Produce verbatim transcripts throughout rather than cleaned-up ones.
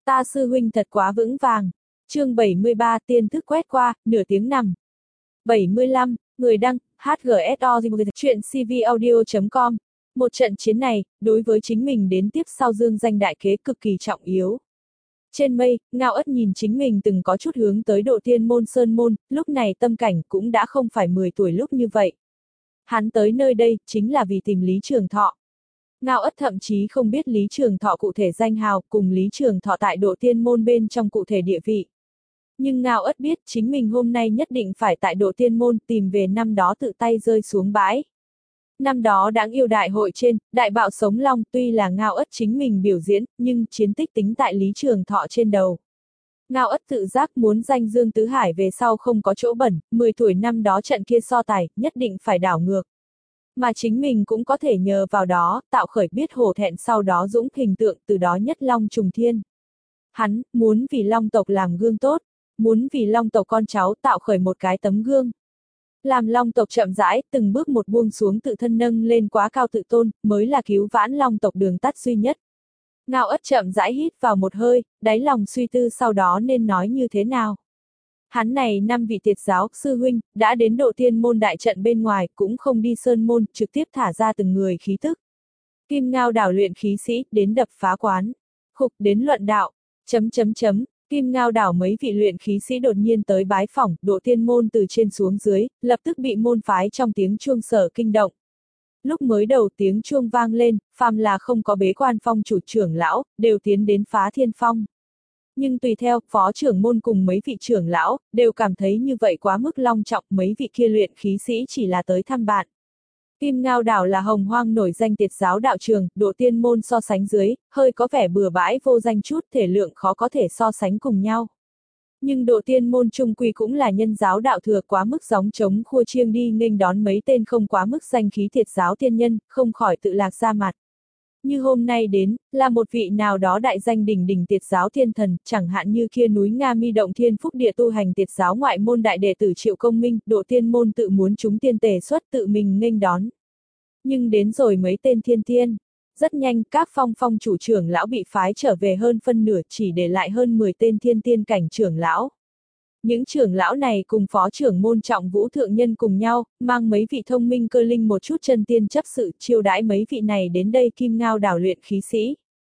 Ta sư huynh thật quá vững vàng. Chương bảy mươi ba tiên thức quét qua, nửa tiếng nằm. bảy mươi lăm, người đăng, hát giê ét o chuyện c v audio chấm com. Một trận chiến này, đối với chính mình đến tiếp sau dương danh đại kế cực kỳ trọng yếu. Trên mây, Ngao Ất nhìn chính mình từng có chút hướng tới độ tiên môn sơn môn, lúc này tâm cảnh cũng đã không phải mười tuổi lúc như vậy. Hắn tới nơi đây, chính là vì tìm Lý Trường Thọ. Ngao Ất thậm chí không biết Lý Trường Thọ cụ thể danh hào, cùng Lý Trường Thọ tại độ tiên môn bên trong cụ thể địa vị. Nhưng Ngao Ất biết chính mình hôm nay nhất định phải tại độ tiên môn tìm về năm đó tự tay rơi xuống bãi. Năm đó đáng yêu đại hội trên, đại bạo sống long tuy là Ngao Ất chính mình biểu diễn, nhưng chiến tích tính tại Lý Trường Thọ trên đầu. Ngao Ất tự giác muốn danh Dương Tứ Hải về sau không có chỗ bẩn, mười tuổi năm đó trận kia so tài, nhất định phải đảo ngược. Mà chính mình cũng có thể nhờ vào đó, tạo khởi biết hổ thẹn sau đó dũng hình tượng từ đó nhất long trùng thiên. Hắn, muốn vì long tộc làm gương tốt, muốn vì long tộc con cháu tạo khởi một cái tấm gương. Làm long tộc chậm rãi, từng bước một buông xuống tự thân nâng lên quá cao tự tôn, mới là cứu vãn long tộc đường tắt duy nhất. Ngao Ất chậm rãi hít vào một hơi, đáy lòng suy tư sau đó nên nói như thế nào. Hắn này năm vị tiệt giáo, sư huynh, đã đến độ tiên môn đại trận bên ngoài, cũng không đi sơn môn, trực tiếp thả ra từng người khí tức. Kim Ngao đảo luyện khí sĩ, đến đập phá quán. Khục, đến luận đạo. Chấm chấm chấm, Kim Ngao đảo mấy vị luyện khí sĩ đột nhiên tới bái phỏng, độ tiên môn từ trên xuống dưới, lập tức bị môn phái trong tiếng chuông sở kinh động. Lúc mới đầu tiếng chuông vang lên, phàm là không có bế quan phong chủ trưởng lão, đều tiến đến phá thiên phong. Nhưng tùy theo, phó trưởng môn cùng mấy vị trưởng lão, đều cảm thấy như vậy quá mức long trọng, mấy vị kia luyện khí sĩ chỉ là tới thăm bạn. Kim Ngao đảo là hồng hoang nổi danh tiệt giáo đạo trường, độ tiên môn so sánh dưới, hơi có vẻ bừa bãi vô danh chút, thể lượng khó có thể so sánh cùng nhau. Nhưng độ tiên môn trung quy cũng là nhân giáo đạo thừa quá mức gióng trống khua chiêng đi nghênh đón mấy tên không quá mức danh khí tiệt giáo tiên nhân, không khỏi tự lạc ra mặt. Như hôm nay đến, là một vị nào đó đại danh đỉnh đỉnh tiệt giáo thiên thần, chẳng hạn như kia núi Nga Mi động thiên phúc địa tu hành tiệt giáo ngoại môn đại đệ tử Triệu Công Minh, độ tiên môn tự muốn chúng tiên tề xuất tự mình nghênh đón. Nhưng đến rồi mấy tên thiên tiên. Rất nhanh, các phong phong chủ trưởng lão bị phái trở về hơn phân nửa, chỉ để lại hơn mười tên thiên tiên cảnh trưởng lão. Những trưởng lão này cùng phó trưởng môn Trọng Vũ thượng nhân cùng nhau, mang mấy vị thông minh cơ linh một chút chân tiên chấp sự chiêu đãi mấy vị này đến đây Kim Ngao đảo luyện khí sĩ.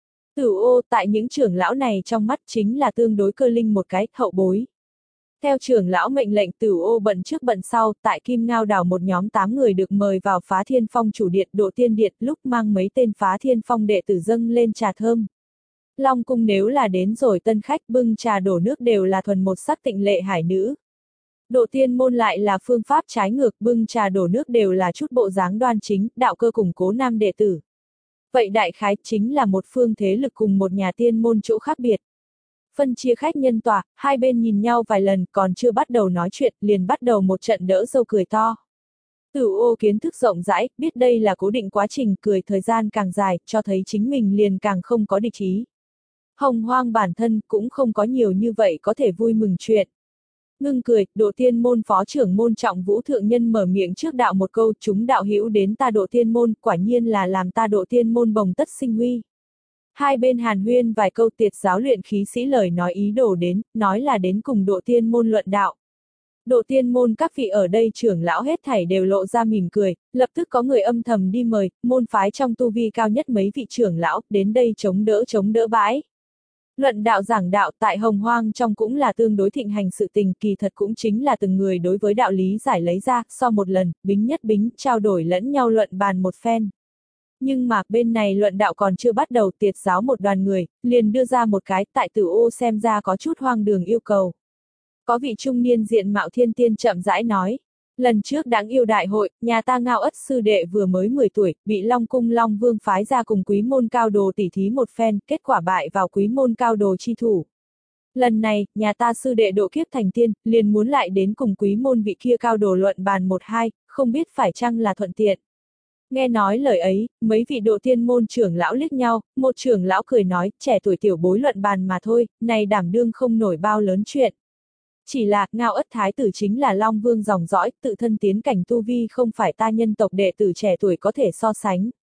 Tử Ô tại những trưởng lão này trong mắt chính là tương đối cơ linh một cái, hậu bối. Theo trưởng lão mệnh lệnh Tử Ô bận trước bận sau, tại Kim Ngao đảo một nhóm tám người được mời vào Phá Thiên Phong chủ điện độ tiên điện lúc mang mấy tên Phá Thiên Phong đệ tử dâng lên trà thơm. Long cung nếu là đến rồi tân khách bưng trà đổ nước đều là thuần một sắc tịnh lệ hải nữ. Độ tiên môn lại là phương pháp trái ngược bưng trà đổ nước đều là chút bộ dáng đoan chính, đạo cơ củng cố nam đệ tử. Vậy đại khái chính là một phương thế lực cùng một nhà tiên môn chỗ khác biệt. Phân chia khách nhân tòa, hai bên nhìn nhau vài lần còn chưa bắt đầu nói chuyện liền bắt đầu một trận đỡ dâu cười to. Tử Ô kiến thức rộng rãi, biết đây là cố định quá trình cười thời gian càng dài, cho thấy chính mình liền càng không có địch ý. Hồng hoang bản thân cũng không có nhiều như vậy có thể vui mừng chuyện. Ngưng cười, độ tiên môn phó trưởng môn Trọng Vũ thượng nhân mở miệng trước đạo một câu chúng đạo hữu đến ta độ tiên môn, quả nhiên là làm ta độ tiên môn bồng tất sinh huy. Hai bên hàn huyên vài câu tiệt giáo luyện khí sĩ lời nói ý đồ đến, nói là đến cùng độ tiên môn luận đạo. Độ tiên môn các vị ở đây trưởng lão hết thảy đều lộ ra mỉm cười, lập tức có người âm thầm đi mời, môn phái trong tu vi cao nhất mấy vị trưởng lão, đến đây chống đỡ chống đỡ bãi. Luận đạo giảng đạo tại hồng hoang trong cũng là tương đối thịnh hành sự tình, kỳ thật cũng chính là từng người đối với đạo lý giải lấy ra, so một lần, bính nhất bính, trao đổi lẫn nhau luận bàn một phen. Nhưng mà, bên này luận đạo còn chưa bắt đầu tiệt giáo một đoàn người, liền đưa ra một cái, tại Tử Ô xem ra có chút hoang đường yêu cầu. Có vị trung niên diện mạo thiên tiên chậm rãi nói. Lần trước đáng yêu đại hội, nhà ta Ngao Ất sư đệ vừa mới mười tuổi, bị Long Cung Long Vương phái ra cùng quý môn cao đồ tỉ thí một phen, kết quả bại vào quý môn cao đồ chi thủ. Lần này, nhà ta sư đệ độ kiếp thành tiên, liền muốn lại đến cùng quý môn vị kia cao đồ luận bàn một hai, không biết phải chăng là thuận tiện. Nghe nói lời ấy, mấy vị độ tiên môn trưởng lão liếc nhau, một trưởng lão cười nói, trẻ tuổi tiểu bối luận bàn mà thôi, này đảm đương không nổi bao lớn chuyện. Chỉ là, Ngao Ất thái tử chính là Long Vương dòng dõi, tự thân tiến cảnh tu vi không phải ta nhân tộc đệ tử trẻ tuổi có thể so sánh.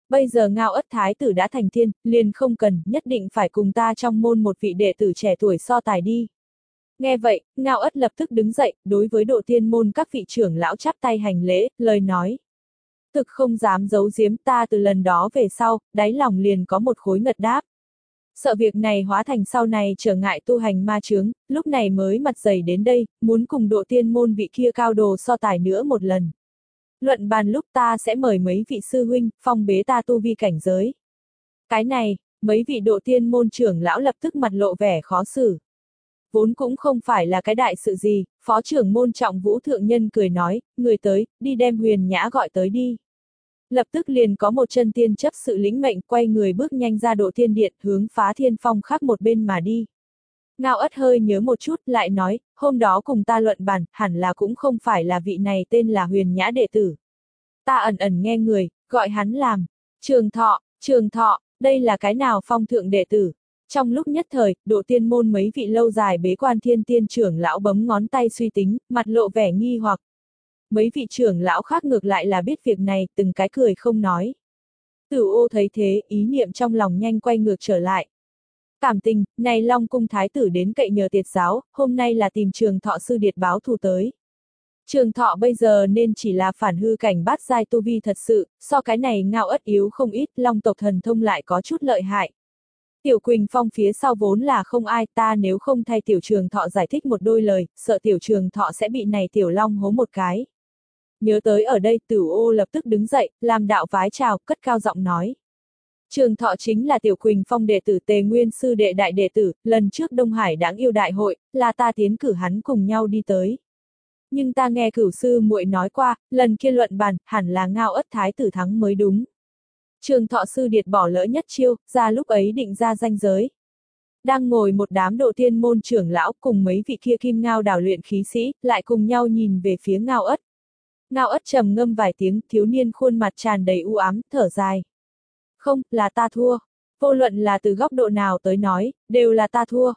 Bây giờ Ngao Ất Thái tử đã thành thiên, liền không cần, nhất định phải cùng ta trong môn một vị đệ tử trẻ tuổi so tài đi. Nghe vậy, Ngao Ất lập tức đứng dậy, đối với Độ Tiên môn các vị trưởng lão chắp tay hành lễ, lời nói. Thực không dám giấu giếm, ta từ lần đó về sau, đáy lòng liền có một khối ngật đáp. Sợ việc này hóa thành sau này trở ngại tu hành ma chướng, lúc này mới mặt dày đến đây, muốn cùng Độ Tiên môn vị kia cao đồ so tài nữa một lần. Luận bàn lúc ta sẽ mời mấy vị sư huynh, phong bế ta tu vi cảnh giới. Cái này, mấy vị Độ Tiên môn trưởng lão lập tức mặt lộ vẻ khó xử. Vốn cũng không phải là cái đại sự gì, phó trưởng môn Trọng Vũ thượng nhân cười nói, người tới, đi đem Huyền Nhã gọi tới đi. Lập tức liền có một chân tiên chấp sự lĩnh mệnh quay người bước nhanh ra Độ Tiên điện, hướng Phá Thiên Phong khác một bên mà đi. Ngao Ất hơi nhớ một chút, lại nói, hôm đó cùng ta luận bàn, hẳn là cũng không phải là vị này tên là Huyền Nhã đệ tử. Ta ẩn ẩn nghe người, gọi hắn làm, Trường Thọ, Trường Thọ, đây là cái nào phong thượng đệ tử. Trong lúc nhất thời, Độ Tiên môn mấy vị lâu dài bế quan thiên tiên trưởng lão bấm ngón tay suy tính, mặt lộ vẻ nghi hoặc. Mấy vị trưởng lão khác ngược lại là biết việc này, từng cái cười không nói. Tử Ô thấy thế, ý niệm trong lòng nhanh quay ngược trở lại. Cảm tình, này Long cung thái tử đến cậy nhờ tiệt giáo, hôm nay là tìm Trường Thọ sư điệt báo thù tới. Trường Thọ bây giờ nên chỉ là phản hư cảnh bát giai tu vi thật sự, so cái này Ngao Ất yếu không ít, Long tộc thần thông lại có chút lợi hại. Tiểu Quỳnh Phong phía sau vốn là không ai, ta nếu không thay Tiểu Trường Thọ giải thích một đôi lời, sợ Tiểu Trường Thọ sẽ bị này Tiểu Long hố một cái. Nhớ tới ở đây, Tử Ô lập tức đứng dậy, làm đạo vái chào, cất cao giọng nói. Trường Thọ chính là Tiểu Quỳnh Phong đệ tử Tề Nguyên sư đệ đại đệ tử, lần trước Đông Hải đáng yêu đại hội, là ta tiến cử hắn cùng nhau đi tới. Nhưng ta nghe cửu sư muội nói qua, lần kia luận bàn, hẳn là Ngao Ất Thái tử thắng mới đúng. Trường Thọ sư điệt bỏ lỡ nhất chiêu, ra lúc ấy định ra ranh giới. Đang ngồi một đám Độ Tiên môn trưởng lão cùng mấy vị kia kim ngao đảo luyện khí sĩ, lại cùng nhau nhìn về phía Ngao Ất. Ngao Ất trầm ngâm vài tiếng, thiếu niên khuôn mặt tràn đầy u ám, thở dài. Không, là ta thua. Vô luận là từ góc độ nào tới nói, đều là ta thua.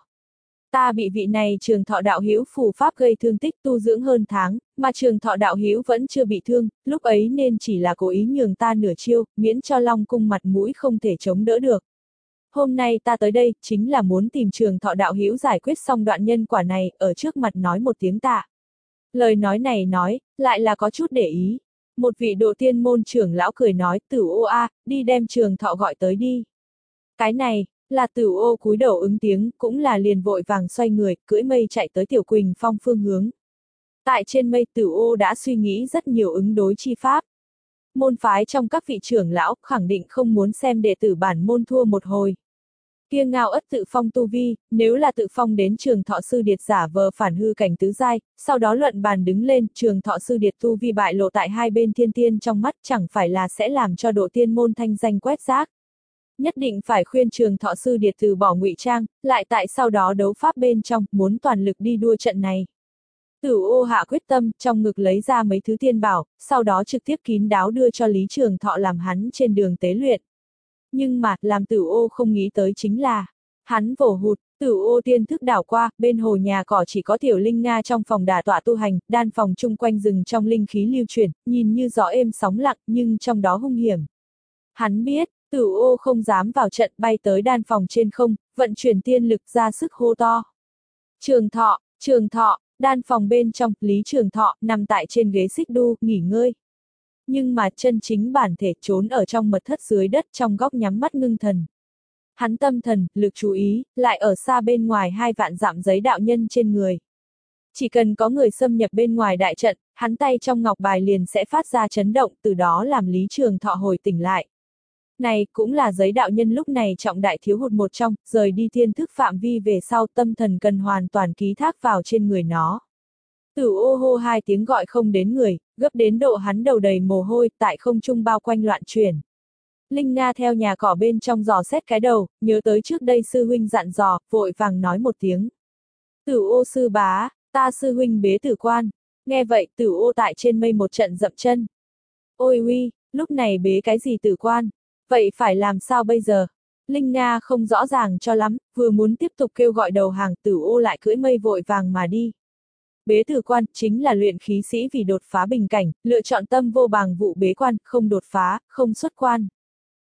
Ta bị vị này Trường Thọ đạo hữu phù pháp gây thương tích tu dưỡng hơn tháng, mà Trường Thọ đạo hữu vẫn chưa bị thương, lúc ấy nên chỉ là cố ý nhường ta nửa chiêu, miễn cho Long cung mặt mũi không thể chống đỡ được. Hôm nay ta tới đây, chính là muốn tìm Trường Thọ đạo hữu giải quyết xong đoạn nhân quả này, ở trước mặt nói một tiếng tạ. Lời nói này nói, lại là có chút để ý. Một vị Độ Tiên môn trưởng lão cười nói, Tử Ô a, đi đem Trường Thọ gọi tới đi. Cái này, là Tử Ô cúi đầu ứng tiếng, cũng là liền vội vàng xoay người, cưỡi mây chạy tới Tiểu Quỳnh Phong phương hướng. Tại trên mây Tử Ô đã suy nghĩ rất nhiều ứng đối chi pháp. Môn phái trong các vị trưởng lão khẳng định không muốn xem đệ tử bản môn thua một hồi. Kia Ngao Ất tự phong tu vi, nếu là tự phong đến Trường Thọ sư điệt giả vờ phản hư cảnh tứ giai, sau đó luận bàn đứng lên, Trường Thọ sư điệt tu vi bại lộ tại hai bên thiên tiên trong mắt, chẳng phải là sẽ làm cho Độ Tiên môn thanh danh quét rác. Nhất định phải khuyên Trường Thọ sư điệt từ bỏ ngụy trang, lại tại sau đó đấu pháp bên trong, muốn toàn lực đi đua trận này. Tử Ô hạ quyết tâm, trong ngực lấy ra mấy thứ tiên bảo, sau đó trực tiếp kín đáo đưa cho Lý Trường Thọ làm hắn trên đường tế luyện. Nhưng mà, làm Tử Ô không nghĩ tới chính là, hắn vồ hụt, Tử Ô tiên thức đảo qua, bên hồ nhà cỏ chỉ có Tiểu Linh Nga trong phòng đả tọa tu hành, đan phòng chung quanh rừng trong linh khí lưu chuyển, nhìn như gió êm sóng lặng, nhưng trong đó hung hiểm. Hắn biết, Tử Ô không dám vào trận, bay tới đan phòng trên không, vận chuyển tiên lực ra sức hô to. Trường Thọ, Trường Thọ, đan phòng bên trong, Lý Trường Thọ, nằm tại trên ghế xích đu, nghỉ ngơi. Nhưng mà chân chính bản thể trốn ở trong mật thất dưới đất trong góc nhắm mắt ngưng thần. Hắn tâm thần, lực chú ý, lại ở xa bên ngoài hai vạn dặm giấy đạo nhân trên người. Chỉ cần có người xâm nhập bên ngoài đại trận, hắn tay trong ngọc bài liền sẽ phát ra chấn động, từ đó làm Lý Trường Thọ hồi tỉnh lại. Này cũng là giấy đạo nhân lúc này trọng đại thiếu hụt một trong, rời đi thiên thức phạm vi về sau tâm thần cần hoàn toàn ký thác vào trên người nó. Tử Ô hô hai tiếng gọi không đến người, gấp đến độ hắn đầu đầy mồ hôi, tại không trung bao quanh loạn chuyển. Linh Nga theo nhà cỏ bên trong dò xét cái đầu, nhớ tới trước đây sư huynh dặn dò, vội vàng nói một tiếng. Tử Ô sư bá, ta sư huynh bế tử quan. Nghe vậy, Tử Ô tại trên mây một trận dậm chân. Ôi uy, lúc này bế cái gì tử quan? Vậy phải làm sao bây giờ? Linh Nga không rõ ràng cho lắm, vừa muốn tiếp tục kêu gọi đầu hàng, Tử Ô lại cưỡi mây vội vàng mà đi. Bế tử quan chính là luyện khí sĩ vì đột phá bình cảnh, lựa chọn tâm vô bàng vụ bế quan, không đột phá, không xuất quan.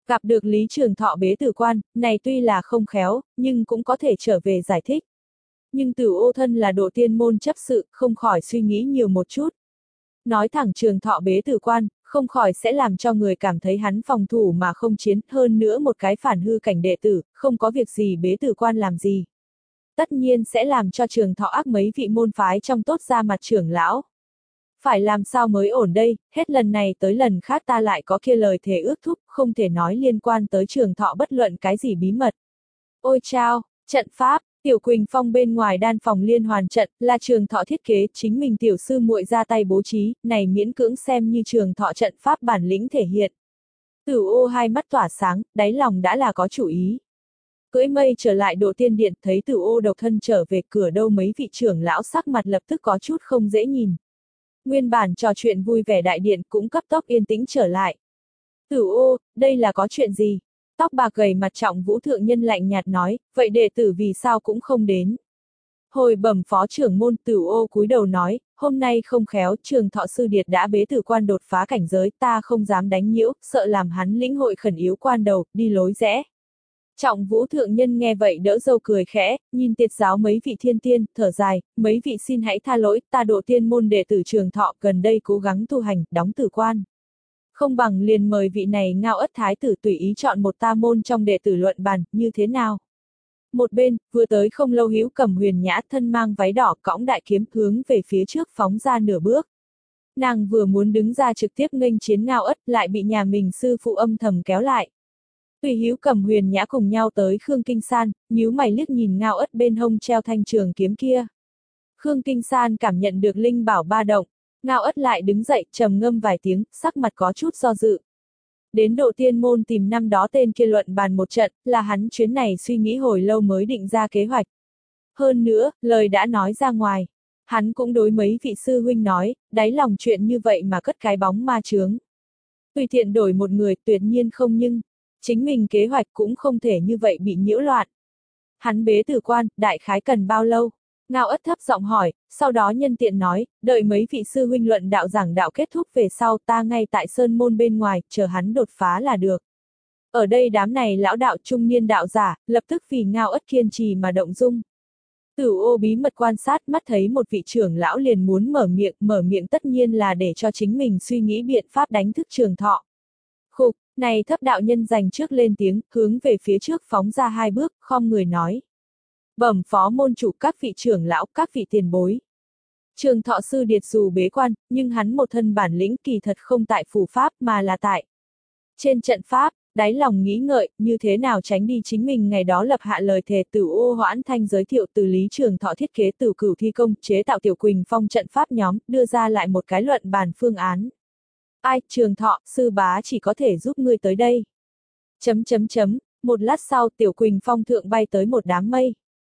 Gặp được Lý Trường Thọ bế tử quan, này tuy là không khéo, nhưng cũng có thể trở về giải thích. Nhưng Tửu Ô thân là độ tiên môn chấp sự, không khỏi suy nghĩ nhiều một chút. Nói thẳng Trường Thọ bế tử quan, không khỏi sẽ làm cho người cảm thấy hắn phòng thủ mà không chiến, hơn nữa một cái phản hư cảnh đệ tử, không có việc gì bế tử quan làm gì. Tất nhiên sẽ làm cho Trường Thọ ác mấy vị môn phái trong tốt ra mặt trưởng lão. Phải làm sao mới ổn đây, hết lần này tới lần khác ta lại có kia lời thề ước thúc, không thể nói liên quan tới Trường Thọ bất luận cái gì bí mật. Ôi chao, trận pháp, Tiểu Quỳnh Phong bên ngoài đan phòng liên hoàn trận, là Trường Thọ thiết kế, chính mình tiểu sư muội ra tay bố trí, này miễn cưỡng xem như Trường Thọ trận pháp bản lĩnh thể hiện. Tửu Ô hai mắt tỏa sáng, đáy lòng đã là có chủ ý. Cưỡi mây trở lại độ tiên điện, thấy Tửu Ô độc thân trở về cửa đâu mấy vị trưởng lão sắc mặt lập tức có chút không dễ nhìn. Nguyên bản trò chuyện vui vẻ đại điện cũng cấp tốc yên tĩnh trở lại. Tửu Ô, đây là có chuyện gì? Tóc bạc gầy mặt trọng Vũ thượng nhân lạnh nhạt nói, vậy đệ tử vì sao cũng không đến? Hồi bẩm phó trưởng môn, Tửu Ô cúi đầu nói, hôm nay không khéo, Trường Thọ sư điệt đã bế tử quan đột phá cảnh giới, ta không dám đánh nhiễu, sợ làm hắn lĩnh hội khẩn yếu quan đầu, đi lối rẽ. Trọng Vũ thượng nhân nghe vậy đỡ dâu cười khẽ, nhìn tiệt giáo mấy vị thiên tiên, thở dài, mấy vị xin hãy tha lỗi, ta độ tiên môn đệ tử Trường Thọ gần đây cố gắng tu hành, đóng tử quan. Không bằng liền mời vị này Ngao Ất thái tử tùy ý chọn một ta môn trong đệ tử luận bàn, như thế nào? Một bên, vừa tới không lâu Hữu Cầm Huyền nhã thân mang váy đỏ cõng đại kiếm hướng về phía trước phóng ra nửa bước. Nàng vừa muốn đứng ra trực tiếp nghênh chiến Ngao Ất lại bị nhà mình sư phụ âm thầm kéo lại. Tùy Hữu Cầm Huyền nhã cùng nhau tới Khương Kinh San, nhíu mày liếc nhìn Ngao Ất bên hông treo thanh trường kiếm kia. Khương Kinh San cảm nhận được linh bảo ba động, Ngao Ất lại đứng dậy, trầm ngâm vài tiếng, sắc mặt có chút do dự. Đến độ tiên môn tìm năm đó tên kia luận bàn một trận, là hắn chuyến này suy nghĩ hồi lâu mới định ra kế hoạch. Hơn nữa, lời đã nói ra ngoài. Hắn cũng đối mấy vị sư huynh nói, đáy lòng chuyện như vậy mà cất cái bóng ma chướng. Tùy tiện đổi một người tuyệt nhiên không nhưng, chính mình kế hoạch cũng không thể như vậy bị nhiễu loạn. Hắn bế tử quan, đại khái cần bao lâu? Ngao Ất thấp giọng hỏi, sau đó nhân tiện nói, đợi mấy vị sư huynh luận đạo giảng đạo kết thúc về sau ta ngay tại sơn môn bên ngoài, chờ hắn đột phá là được. Ở đây đám này lão đạo trung niên đạo giả, lập tức vì Ngao Ất kiên trì mà động dung. Tửu Ô bí mật quan sát mắt thấy một vị trưởng lão liền muốn mở miệng, mở miệng tất nhiên là để cho chính mình suy nghĩ biện pháp đánh thức Trường Thọ. Khục, này thấp đạo nhân dành trước lên tiếng, hướng về phía trước phóng ra hai bước, khom người nói. Bẩm phó môn chủ các vị trưởng lão, các vị tiền bối. Trường Thọ sư điệt dù bế quan, nhưng hắn một thân bản lĩnh kỳ thật không tại phù pháp mà là tại trên trận pháp, đáy lòng nghĩ ngợi, như thế nào tránh đi chính mình ngày đó lập hạ lời thề. Tửu Ô hoãn thanh giới thiệu từ Lý Trường Thọ thiết kế Tửu Cửu thi công, chế tạo Tiểu Quỳnh Phong trận pháp nhóm, đưa ra lại một cái luận bàn phương án. Ai, Trường Thọ, sư bá chỉ có thể giúp ngươi tới đây. Chấm chấm chấm, một lát sau Tiểu Quỳnh Phong thượng bay tới một đám mây.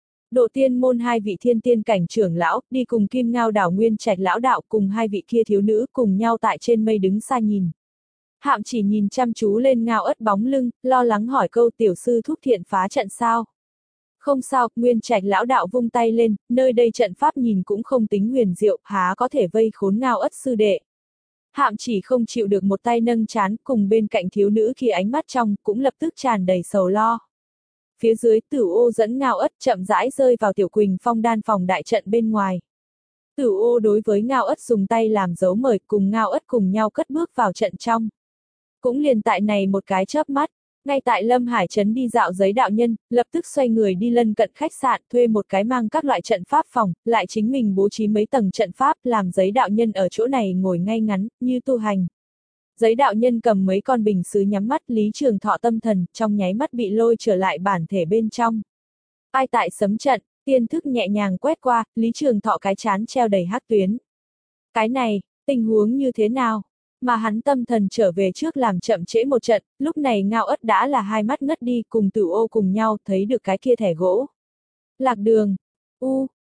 Độ tiên môn hai vị thiên tiên cảnh trưởng lão, đi cùng Kim Ngao đảo Nguyên Trạch lão đạo cùng hai vị kia thiếu nữ cùng nhau tại trên mây đứng xa nhìn. Hạm chỉ nhìn chăm chú lên Ngao Ất bóng lưng, lo lắng hỏi câu tiểu sư thúc thiện phá trận sao. Không sao, Nguyên Trạch lão đạo vung tay lên, nơi đây trận pháp nhìn cũng không tính huyền diệu, há có thể vây khốn Ngao Ất sư đệ. Hạm chỉ không chịu được một tay nâng chán, cùng bên cạnh thiếu nữ khi ánh mắt trong, cũng lập tức tràn đầy sầu lo. Phía dưới Tửu Ô dẫn Ngao Ất chậm rãi rơi vào Tiểu Quỳnh Phong đan phòng đại trận bên ngoài. Tửu Ô đối với Ngao Ất dùng tay làm dấu mời, cùng Ngao Ất cùng nhau cất bước vào trận trong. Cũng liền tại này một cái chớp mắt, ngay tại Lâm Hải Trấn đi dạo giấy đạo nhân, lập tức xoay người đi lân cận khách sạn, thuê một cái mang các loại trận pháp phòng, lại chính mình bố trí mấy tầng trận pháp, làm giấy đạo nhân ở chỗ này ngồi ngay ngắn, như tu hành. Giấy đạo nhân cầm mấy con bình sứ nhắm mắt, Lý Trường Thọ tâm thần, trong nháy mắt bị lôi trở lại bản thể bên trong. Ai tại sấm trận, tiên thức nhẹ nhàng quét qua, Lý Trường Thọ cái chán treo đầy hắc tuyến. Cái này, tình huống như thế nào? Mà hắn tâm thần trở về trước làm chậm trễ một trận, lúc này Ngao Ất đã là hai mắt ngất đi, cùng Tửu Ô cùng nhau thấy được cái kia thẻ gỗ. Lạc đường, u,